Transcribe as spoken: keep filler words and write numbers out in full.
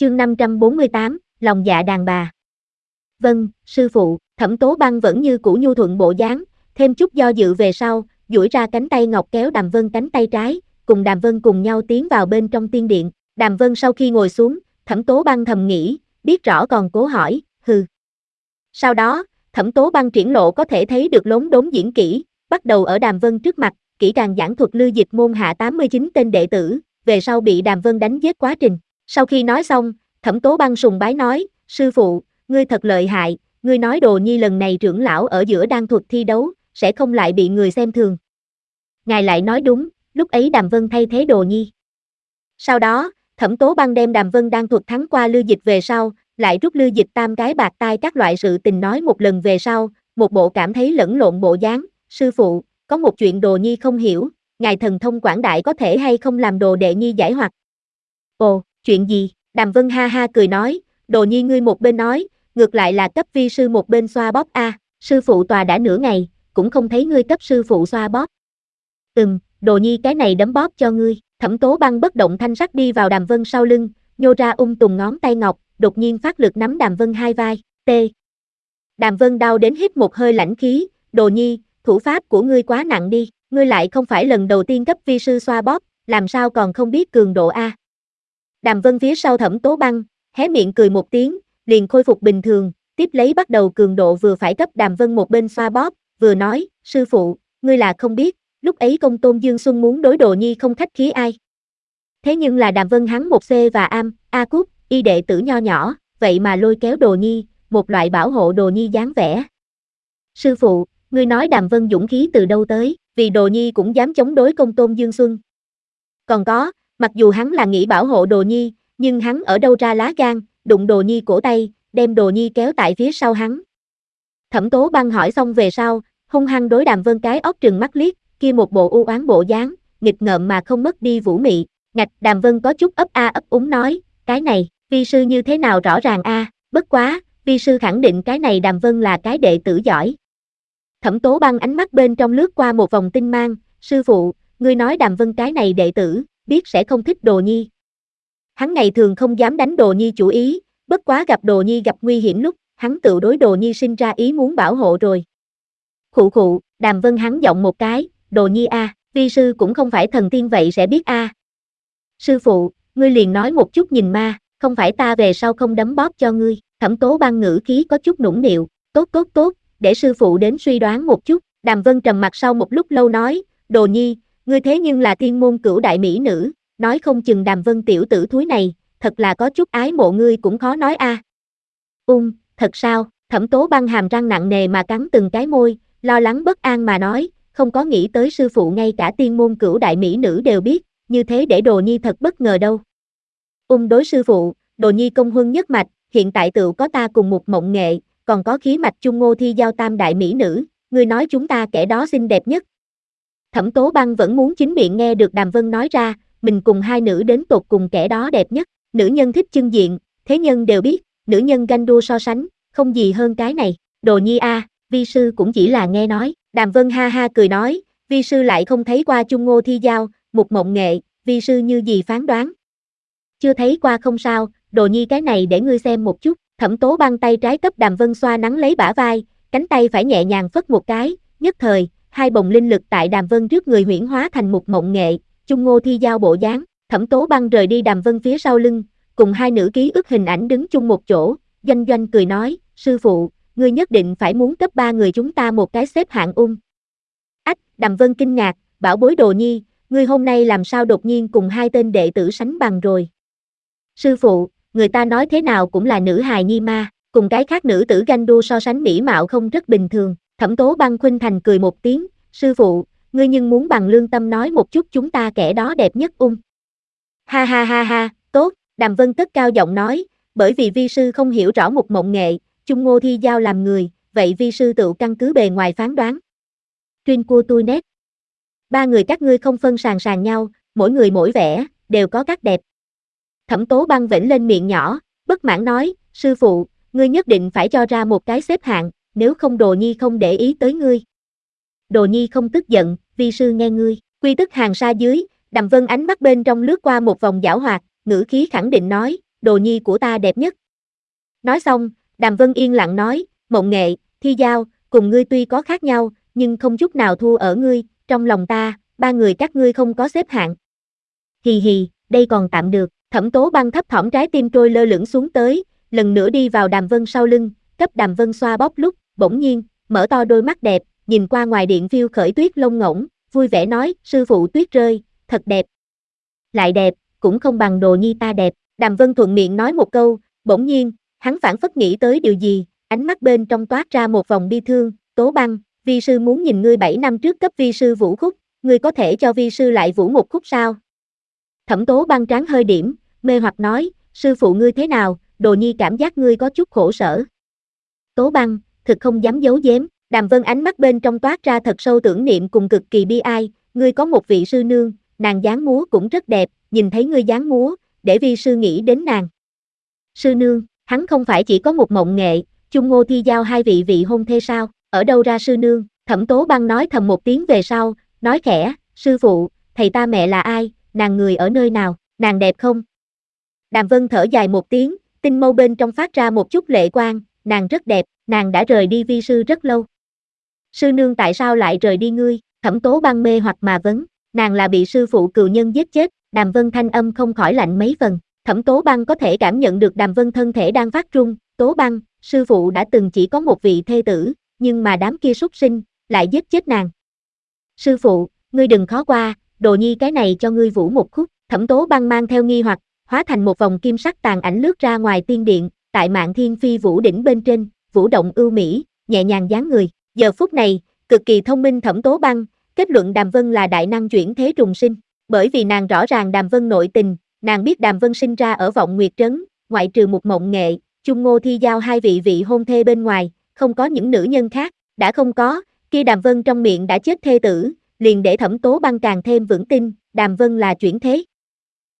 Chương năm trăm bốn mươi tám, lòng dạ đàn bà. Vâng, sư phụ. Thẩm Tố Băng vẫn như cũ nhu thuận bộ dáng, thêm chút do dự về sau, duỗi ra cánh tay ngọc kéo Đàm Vân cánh tay trái, cùng Đàm Vân cùng nhau tiến vào bên trong tiên điện. Đàm Vân sau khi ngồi xuống, Thẩm Tố Băng thầm nghĩ, biết rõ còn cố hỏi, hừ. Sau đó, Thẩm Tố Băng triển lộ có thể thấy được lốn đốn diễn kỹ, bắt đầu ở Đàm Vân trước mặt, kỹ càng giảng thuật Lư Dịch môn hạ tám mươi chín tên đệ tử, về sau bị Đàm Vân đánh giết quá trình. Sau khi nói xong, Thẩm Tố Băng sùng bái nói, sư phụ, ngươi thật lợi hại, ngươi nói Đồ Nhi lần này trưởng lão ở giữa đan thuật thi đấu, sẽ không lại bị người xem thường. Ngài lại nói đúng, lúc ấy Đàm Vân thay thế Đồ Nhi. Sau đó, Thẩm Tố Băng đem Đàm Vân đan thuật thắng qua Lư Dịch về sau, lại rút Lư Dịch tam cái bạc tai các loại sự tình nói một lần về sau, một bộ cảm thấy lẫn lộn bộ dáng, sư phụ, có một chuyện Đồ Nhi không hiểu, ngài thần thông quảng đại có thể hay không làm Đồ đệ Nhi giải hoặc. Ồ, chuyện gì? Đàm Vân ha ha cười nói, Đồ Nhi ngươi một bên nói, ngược lại là cấp vi sư một bên xoa bóp a, à, sư phụ tòa đã nửa ngày, cũng không thấy ngươi cấp sư phụ xoa bóp. Ừm, Đồ Nhi cái này đấm bóp cho ngươi. Thẩm Tố Băng bất động thanh sắc đi vào Đàm Vân sau lưng, nhô ra ung tùng ngón tay ngọc, đột nhiên phát lực nắm Đàm Vân hai vai, tê. Đàm Vân đau đến hít một hơi lãnh khí, Đồ Nhi, thủ pháp của ngươi quá nặng đi, ngươi lại không phải lần đầu tiên cấp vi sư xoa bóp, làm sao còn không biết cường độ a. Đàm Vân phía sau Thẩm Tố Băng, hé miệng cười một tiếng, liền khôi phục bình thường, tiếp lấy bắt đầu cường độ vừa phải cấp Đàm Vân một bên xoa bóp, vừa nói, sư phụ, ngươi là không biết, lúc ấy Công Tôn Dương Xuân muốn đối Đồ Nhi không khách khí ai. Thế nhưng là Đàm Vân hắn một C và am, A Cúc, y đệ tử nho nhỏ, vậy mà lôi kéo Đồ Nhi, một loại bảo hộ Đồ Nhi dáng vẻ. Sư phụ, ngươi nói Đàm Vân dũng khí từ đâu tới, vì Đồ Nhi cũng dám chống đối Công Tôn Dương Xuân. Còn có, mặc dù hắn là nghĩ bảo hộ Đồ Nhi, nhưng hắn ở đâu ra lá gan, đụng Đồ Nhi cổ tay, đem Đồ Nhi kéo tại phía sau hắn. Thẩm Tố Băng hỏi xong về sau, hung hăng đối Đàm Vân cái óc trừng mắt liếc, kia một bộ u oán bộ dáng, nghịch ngợm mà không mất đi vũ mị. Ngạch, Đàm Vân có chút ấp a ấp úng nói, cái này, vi sư như thế nào rõ ràng a, bất quá, vi sư khẳng định cái này Đàm Vân là cái đệ tử giỏi. Thẩm Tố Băng ánh mắt bên trong lướt qua một vòng tinh mang, sư phụ, ngươi nói Đàm Vân cái này đệ tử, biết sẽ không thích Đồ Nhi. Hắn ngày thường không dám đánh Đồ Nhi chủ ý, bất quá gặp Đồ Nhi gặp nguy hiểm lúc, hắn tự đối Đồ Nhi sinh ra ý muốn bảo hộ rồi. Khụ khụ, Đàm Vân hắn giọng một cái, Đồ Nhi a, vi sư cũng không phải thần tiên vậy sẽ biết a. Sư phụ, ngươi liền nói một chút nhìn ma, không phải ta về sau không đấm bóp cho ngươi. Thẩm Tố Băng ngữ khí có chút nũng nịu, tốt tốt tốt, để sư phụ đến suy đoán một chút. Đàm Vân trầm mặt sau một lúc lâu nói, Đồ Nhi, ngươi thế nhưng là thiên môn cửu đại mỹ nữ, nói không chừng Đàm Vân tiểu tử thúi này, thật là có chút ái mộ ngươi cũng khó nói a. À. Ung, thật sao? Thẩm Tố Băng hàm răng nặng nề mà cắn từng cái môi, lo lắng bất an mà nói, không có nghĩ tới sư phụ ngay cả tiên môn cửu đại mỹ nữ đều biết, như thế để Đồ Nhi thật bất ngờ đâu. Ung đối sư phụ, Đồ Nhi công huân nhất mạch, hiện tại tựu có ta cùng một mộng nghệ, còn có khí mạch chung ngô thi giao tam đại mỹ nữ, ngươi nói chúng ta kẻ đó xinh đẹp nhất. Thẩm Tố Băng vẫn muốn chính miệng nghe được Đàm Vân nói ra, mình cùng hai nữ đến tột cùng kẻ đó đẹp nhất, nữ nhân thích chân diện, thế nhân đều biết, nữ nhân ganh đua so sánh, không gì hơn cái này, Đồ Nhi a, à, vi sư cũng chỉ là nghe nói. Đàm Vân ha ha cười nói, vi sư lại không thấy qua chung ngô thi giao, một mộng nghệ, vi sư như gì phán đoán. Chưa thấy qua không sao, Đồ Nhi cái này để ngươi xem một chút. Thẩm Tố Băng tay trái cấp Đàm Vân xoa nắng lấy bả vai, cánh tay phải nhẹ nhàng phất một cái, nhất thời, hai bồng linh lực tại Đàm Vân trước người huyễn hóa thành một mộng nghệ, chung ngô thi giao bộ dáng. Thẩm Tố Băng rời đi Đàm Vân phía sau lưng, cùng hai nữ ký ức hình ảnh đứng chung một chỗ, Doanh Doanh cười nói, sư phụ, ngươi nhất định phải muốn cấp ba người chúng ta một cái xếp hạng ung. Ách, Đàm Vân kinh ngạc, bảo bối Đồ Nhi, ngươi hôm nay làm sao đột nhiên cùng hai tên đệ tử sánh bằng rồi. Sư phụ, người ta nói thế nào cũng là nữ hài nhi ma, cùng cái khác nữ tử ganh đua so sánh mỹ mạo không rất bình thường. Thẩm Tố Băng khuynh thành cười một tiếng, sư phụ, ngươi nhưng muốn bằng lương tâm nói một chút chúng ta kẻ đó đẹp nhất ung. Ha ha ha ha, tốt, Đàm Vân cất cao giọng nói, bởi vì vi sư không hiểu rõ một mộng nghệ, chung ngô thi giao làm người, vậy vi sư tự căn cứ bề ngoài phán đoán. Tuyên cua tôi nét. Ba người các ngươi không phân sàng sàng nhau, mỗi người mỗi vẻ, đều có các đẹp. Thẩm Tố Băng vểnh lên miệng nhỏ, bất mãn nói, sư phụ, ngươi nhất định phải cho ra một cái xếp hạng, nếu không Đồ Nhi không để ý tới ngươi. Đồ Nhi không tức giận, vi sư nghe ngươi. Quy tức hàng sa dưới, Đàm Vân ánh mắt bên trong lướt qua một vòng giảo hoạt, ngữ khí khẳng định nói, đồ nhi của ta đẹp nhất. Nói xong, Đàm Vân yên lặng nói, Mộng Nghệ, Thi Giao, cùng ngươi tuy có khác nhau, nhưng không chút nào thua ở ngươi, trong lòng ta, ba người các ngươi không có xếp hạng. Hì hì, đây còn tạm được, Thẩm Tố Băng thấp thỏm trái tim trôi lơ lửng xuống tới, lần nữa đi vào Đàm Vân sau lưng, cấp Đàm Vân xoa bóp lúc, bỗng nhiên, mở to đôi mắt đẹp, nhìn qua ngoài điện phiêu khởi tuyết lông ngỗng, vui vẻ nói, sư phụ tuyết rơi, thật đẹp. Lại đẹp, cũng không bằng đồ nhi ta đẹp, Đàm Vân thuận miệng nói một câu, bỗng nhiên, hắn phảng phất nghĩ tới điều gì, ánh mắt bên trong toát ra một vòng bi thương, Tố Băng, vi sư muốn nhìn ngươi bảy năm trước cấp vi sư vũ khúc, ngươi có thể cho vi sư lại vũ một khúc sao? Thẩm Tố Băng trán hơi điểm, mê hoặc nói, sư phụ ngươi thế nào, đồ nhi cảm giác ngươi có chút khổ sở. Tố Băng, thực không dám giấu giếm, Đàm Vân ánh mắt bên trong toát ra thật sâu tưởng niệm cùng cực kỳ bi ai, ngươi có một vị sư nương, nàng dáng múa cũng rất đẹp, nhìn thấy ngươi dáng múa, để vi sư nghĩ đến nàng. Sư nương, hắn không phải chỉ có một Mộng Nghệ, Chung Ngô Thi Giao hai vị vị hôn thê sao, ở đâu ra sư nương? Thẩm Tố Băng nói thầm một tiếng về sau, nói khẽ, sư phụ, thầy ta mẹ là ai, nàng người ở nơi nào, nàng đẹp không? Đàm Vân thở dài một tiếng, tinh mâu bên trong phát ra một chút lệ quang, nàng rất đẹp, nàng đã rời đi vi sư rất lâu. Sư nương tại sao lại rời đi ngươi? Thẩm Tố Băng mê hoặc mà vấn, nàng là bị sư phụ cừu nhân giết chết, Đàm Vân thanh âm không khỏi lạnh mấy phần. Thẩm Tố Băng có thể cảm nhận được Đàm Vân thân thể đang phát run, Tố Băng, sư phụ đã từng chỉ có một vị thê tử, nhưng mà đám kia súc sinh, lại giết chết nàng. Sư phụ, ngươi đừng khó qua, đồ nhi cái này cho ngươi vũ một khúc, Thẩm Tố Băng mang theo nghi hoặc, hóa thành một vòng kim sắc tàn ảnh lướt ra ngoài tiên điện, tại Mạn Thiên Phi vũ đỉnh bên trên, vũ động ưu mỹ, nhẹ nhàng dáng người. Giờ phút này, cực kỳ thông minh Thẩm Tố Băng, kết luận Đàm Vân là đại năng chuyển thế trùng sinh, bởi vì nàng rõ ràng Đàm Vân nội tình, nàng biết Đàm Vân sinh ra ở Vọng Nguyệt Trấn, ngoại trừ một Mộng Nghệ, Chung Ngô Thi Giao hai vị vị hôn thê bên ngoài, không có những nữ nhân khác, đã không có, kia Đàm Vân trong miệng đã chết thê tử, liền để Thẩm Tố Băng càng thêm vững tin, Đàm Vân là chuyển thế.